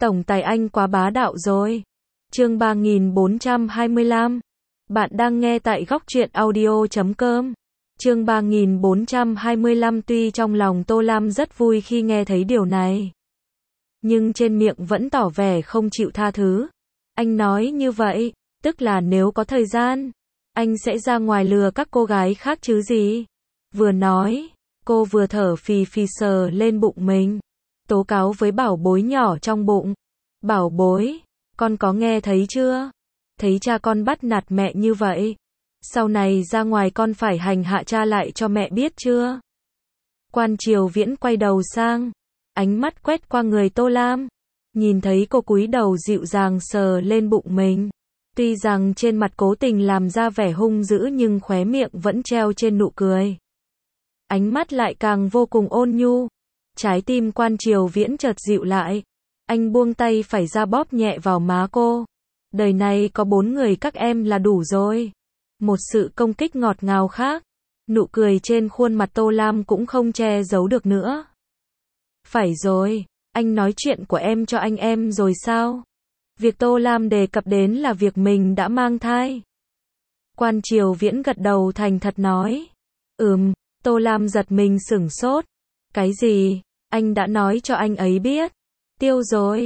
Tổng tài anh quá bá đạo rồi. Chương 3425. Bạn đang nghe tại Góc Truyện Audio.com. Chương 3425. Tuy trong lòng Tô Lam rất vui khi nghe thấy điều này, nhưng trên miệng vẫn tỏ vẻ không chịu tha thứ. Anh nói như vậy, tức là nếu có thời gian, anh sẽ ra ngoài lừa các cô gái khác chứ gì. Vừa nói, cô vừa thở phì phì sờ lên bụng mình, tố cáo với bảo bối nhỏ trong bụng. Bảo bối, con có nghe thấy chưa? Thấy cha con bắt nạt mẹ như vậy, sau này ra ngoài con phải hành hạ cha lại cho mẹ biết chưa? Quan Triều Viễn quay đầu sang, ánh mắt quét qua người Tô Lam, nhìn thấy cô cúi đầu dịu dàng sờ lên bụng mình. Tuy rằng trên mặt cố tình làm ra vẻ hung dữ nhưng khóe miệng vẫn treo trên nụ cười. Ánh mắt lại càng vô cùng ôn nhu. Trái tim Quan Triều Viễn chợt dịu lại. Anh buông tay phải ra bóp nhẹ vào má cô. Đời này có 4 người các em là đủ rồi. Một sự công kích ngọt ngào khác. Nụ cười trên khuôn mặt Tô Lam cũng không che giấu được nữa. Phải rồi, anh nói chuyện của em cho anh em rồi sao? Việc Tô Lam đề cập đến là việc mình đã mang thai. Quan Triều Viễn gật đầu thành thật nói. Tô Lam giật mình sửng sốt. Cái gì? Anh đã nói cho anh ấy biết. Tiêu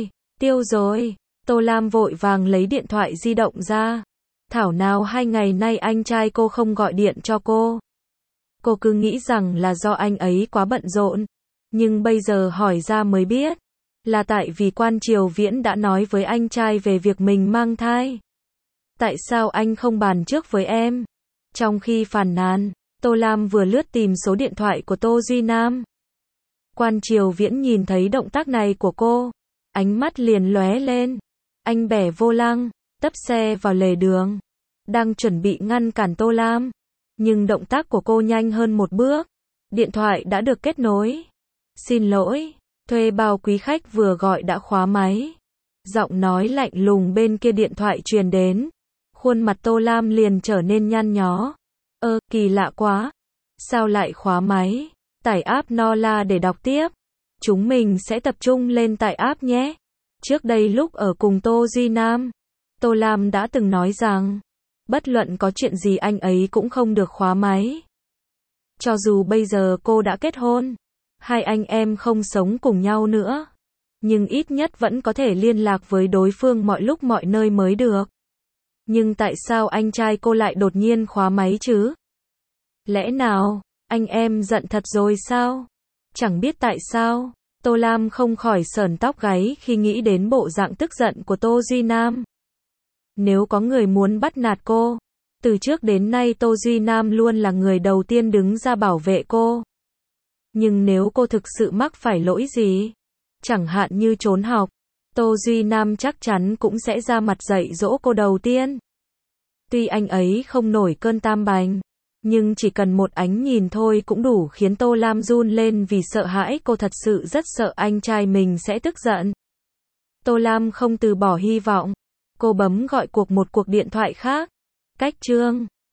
rồi. Tô Lam vội vàng lấy điện thoại di động ra. Thảo nào 2 ngày nay anh trai cô không gọi điện cho cô. Cô cứ nghĩ rằng là do anh ấy quá bận rộn. Nhưng bây giờ hỏi ra mới biết. Là tại vì Quan Triều Viễn đã nói với anh trai về việc mình mang thai. Tại sao anh không bàn trước với em? Trong khi phàn nàn, Tô Lam vừa lướt tìm số điện thoại của Tô Duy Nam. Quan Triều Viễn nhìn thấy động tác này của cô, ánh mắt liền lóe lên. Anh bẻ vô lăng, tấp xe vào lề đường, đang chuẩn bị ngăn cản Tô Lam, nhưng động tác của cô nhanh hơn một bước. Điện thoại đã được kết nối. Xin lỗi, thuê bao quý khách vừa gọi đã khóa máy. Giọng nói lạnh lùng bên kia điện thoại truyền đến. Khuôn mặt Tô Lam liền trở nên nhăn nhó. Kỳ lạ quá. Sao lại khóa máy? Tải app Nola để đọc tiếp. Chúng mình sẽ tập trung lên tải app nhé. Trước đây lúc ở cùng Tô Duy Nam, Tô Lam đã từng nói rằng, bất luận có chuyện gì anh ấy cũng không được khóa máy. Cho dù bây giờ cô đã kết hôn, hai anh em không sống cùng nhau nữa, nhưng ít nhất vẫn có thể liên lạc với đối phương mọi lúc mọi nơi mới được. Nhưng tại sao anh trai cô lại đột nhiên khóa máy chứ? Lẽ nào, anh em giận thật rồi sao? Chẳng biết tại sao, Tô Lam không khỏi sởn tóc gáy khi nghĩ đến bộ dạng tức giận của Tô Duy Nam. Nếu có người muốn bắt nạt cô, từ trước đến nay Tô Duy Nam luôn là người đầu tiên đứng ra bảo vệ cô. Nhưng nếu cô thực sự mắc phải lỗi gì, chẳng hạn như trốn học, Tô Duy Nam chắc chắn cũng sẽ ra mặt dạy dỗ cô đầu tiên. Tuy anh ấy không nổi cơn tam bành, nhưng chỉ cần một ánh nhìn thôi cũng đủ khiến Tô Lam run lên vì sợ hãi. Cô thật sự rất sợ anh trai mình sẽ tức giận. Tô Lam không từ bỏ hy vọng. Cô bấm gọi một cuộc điện thoại khác. Cách Trương.